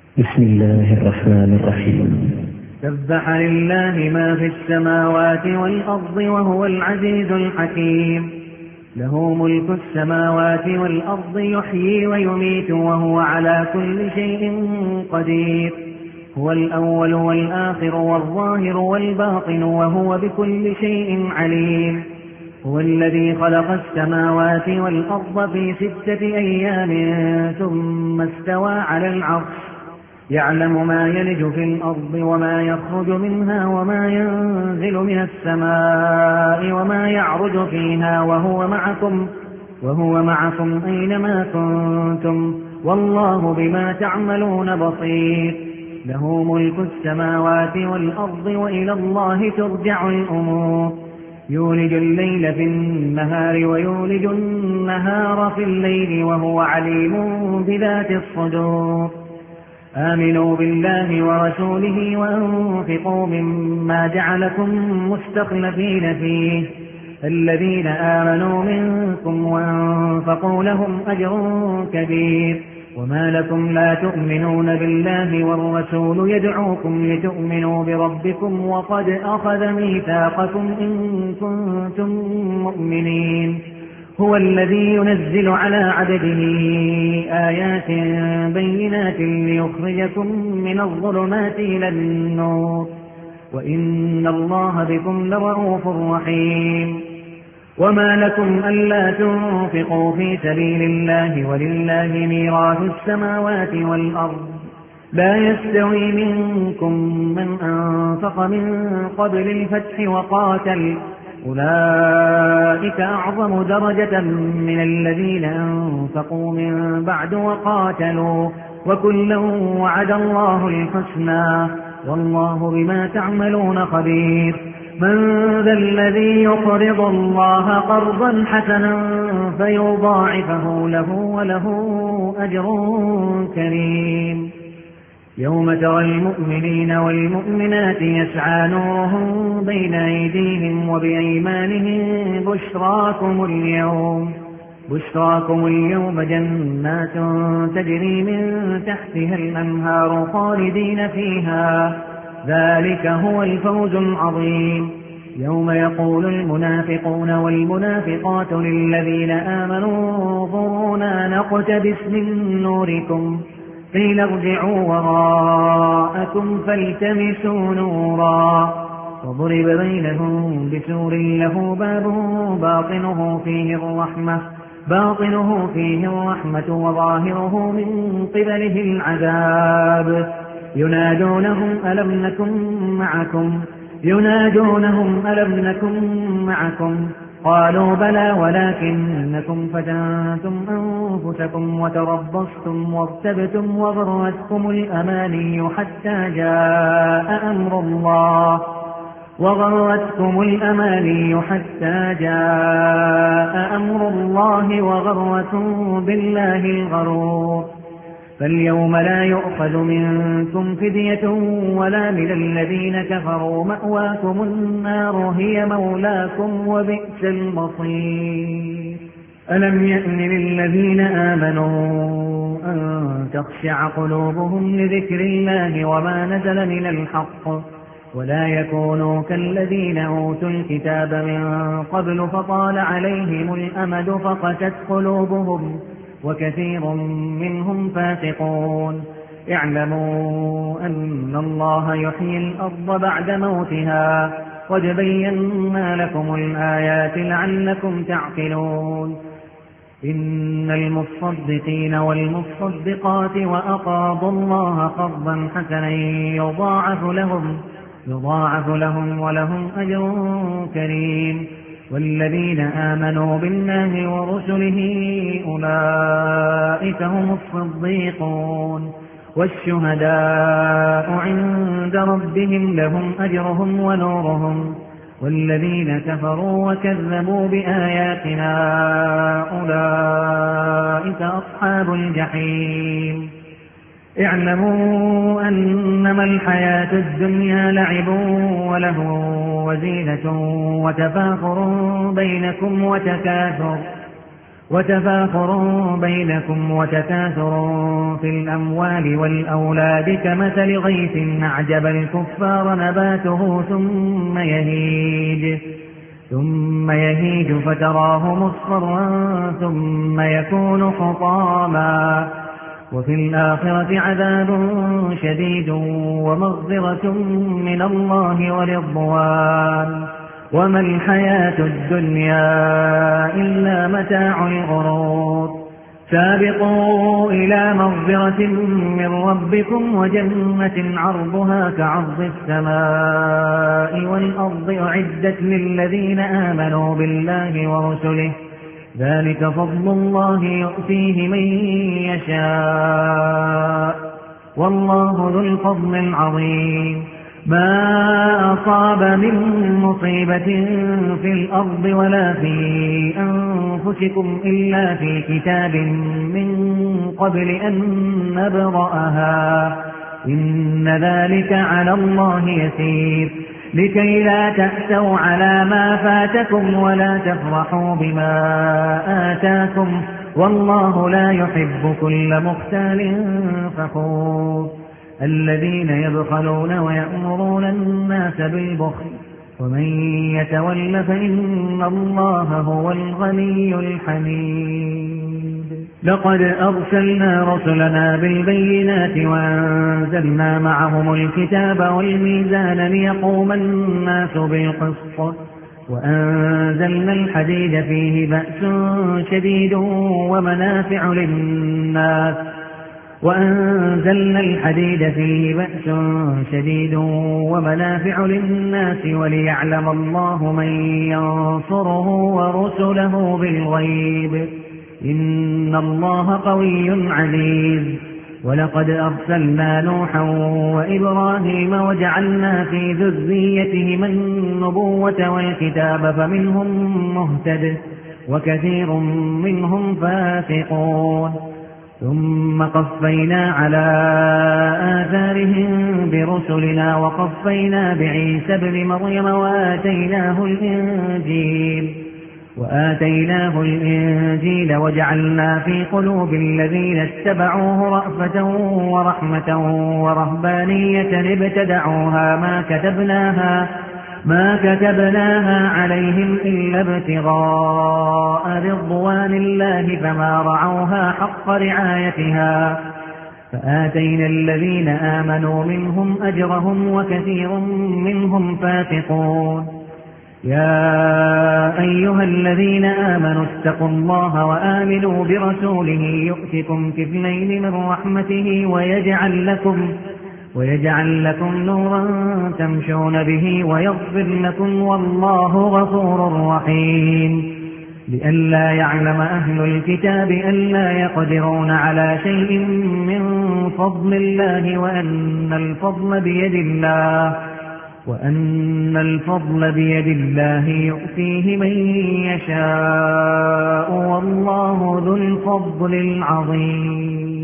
بسم الله الرحمن الرحيم. سبح لله ما في السماوات والأرض وهو العزيز الحكيم. له ملك السماوات والأرض يحيي ويميت وهو على كل شيء قدير. هو الأول والآخر والظاهر والباطن وهو بكل شيء عليم. هو الذي خلق السماوات والأرض في 6 أيام ثم استوى على العرش يعلم ما يلج في الأرض وما يخرج منها وما ينزل من السماء وما يعرج فيها وهو معكم أينما كنتم والله بما تعملون بصير. له ملك السماوات والأرض وإلى الله ترجع الأمور. يولج الليل في النهار ويولج النهار في الليل وهو عليم بذات الصدور. آمنوا بالله ورسوله وأنفقوا مما جعلكم مستخلفين فيه. الذين آمنوا منكم وأنفقوا لهم أجر كبير. وما لكم لا تؤمنون بالله والرسول يدعوكم لتؤمنوا بربكم وقد أخذ ميثاقكم إن كنتم مؤمنين. هو الذي ينزل على عبده آيات بينات ليخرجكم من الظلمات إلى النور وإن الله بكم لرءوف رحيم. وما لكم ألا تنفقوا في سبيل الله ولله ميراث السماوات والأرض لا يستوي منكم من أنفق من قبل الفتح وقاتل أولئك أعظم درجة من الذين أنفقوا من بعد وقاتلوا وكلا وعد الله الحسنى والله بما تعملون خبير. من ذا الذي يقرض الله قرضا حسنا فيضاعفه له وله أجر كريم. يوم ترى المؤمنين والمؤمنات يسعى نورهم بين أيديهم وبأيمانهم بشراكم اليوم جنات تجري من تحتها الأنهار خالدين فيها ذلك هو الفوز العظيم. يوم يقول المنافقون والمنافقات للذين آمنوا انظرونا نقتبس من نوركم قيل ارجعوا وراءكم فالتمسوا نورا وضرب بينهم بسور له باب باطنه فيه الرحمة وظاهره من قبله العذاب. ينادونهم ألم نكن معكم قالوا بلى ولكنكم فتنتم أنفسكم وتربصتم وارتبتم وغرتكم الأماني حتى جاء أمر الله وغركم بالله الغرور. فاليوم لا يؤخذ منكم فدية ولا من الذين كفروا مأواكم النار هي مولاكم وبئس المصير. ألم يأن للذين آمنوا أن تخشع قلوبهم لذكر الله وما نزل من الحق ولا يكونوا كالذين أوتوا الكتاب من قبل فطال عليهم الأمد فقست قلوبهم وكثير منهم فاسقون. اعلموا أن الله يحيي الأرض بعد موتها قد بينا لكم الآيات لعلكم تعقلون. إن المصدقين والمصدقات وأقرضوا الله قرضا حسنا يضاعف لهم ولهم أجر كريم. والذين آمنوا بالله ورسله أولئك هم الصديقون والشهداء عند ربهم لهم أجرهم ونورهم. والذين كفروا وكذبوا بآياتنا أولئك أصحاب الجحيم. اعلموا أنما الحياة الدنيا لعب وزينة وتفاخر بينكم وتفاخر بينكم وتكاثر في الأموال والأولاد كمثل غيث أعجب الكفار نباته ثم يهيج فتراه مصفرا ثم يكون حطاما وفي الآخرة عذاب شديد ومغفرة من الله ورضوان وما الحياة الدنيا إلا متاع الغرور سابقوا إلى مغفرة من ربكم وجنة عرضها كعرض السماء والأرض أعدت للذين آمنوا بالله ورسله ذلك فضل الله يؤتيه من يشاء والله ذو الفضل العظيم ما أصاب من مصيبة في الأرض ولا في أنفسكم إلا في كتاب من قبل أن نبرأها إن ذلك على الله يسير لكي لا تأسوا على ما فاتكم ولا تفرحوا بما آتاكم والله لا يحب كل مختال فخور الذين يبخلون ويأمرون الناس بالبخل ومن يتول فإن الله هو الغني الحميد لقد أرسلنا رسلنا بالبينات وأنزلنا معهم الكتاب والميزان ليقوم الناس بالقسط وأنزلنا الحديد فيه بأس شديد ومنافع للناس وليعلم الله من ينصره ورسله بالغيب إن الله قوي عزيز ولقد أرسلنا نوحا وإبراهيم وجعلنا في ذريتهما النبوة والكتاب فمنهم مهتد وكثير منهم فاسقون ثم قفينا على آثارهم برسلنا وقفينا بعيسى ابن مريم وآتيناه الإنجيل وجعلنا في قلوب الذين اتبعوه رأفة ورحمة ورهبانية ابتدعوها ما كتبناها عليهم إلا ابتغاء رضوان الله فما رعوها حق رعايتها فآتينا الذين آمنوا منهم أجرهم وكثير منهم فاسقون يا أيها الذين آمنوا اتقوا الله وآمنوا برسوله يؤتكم كفلين من رحمته ويجعل لكم نورا تمشون به ويغفر لكم والله غفور رحيم لئلا يعلم أهل الكتاب ألا يقدرون على شيء من فضل الله وأن الفضل بيد الله يؤتيه من يشاء والله ذو الفضل العظيم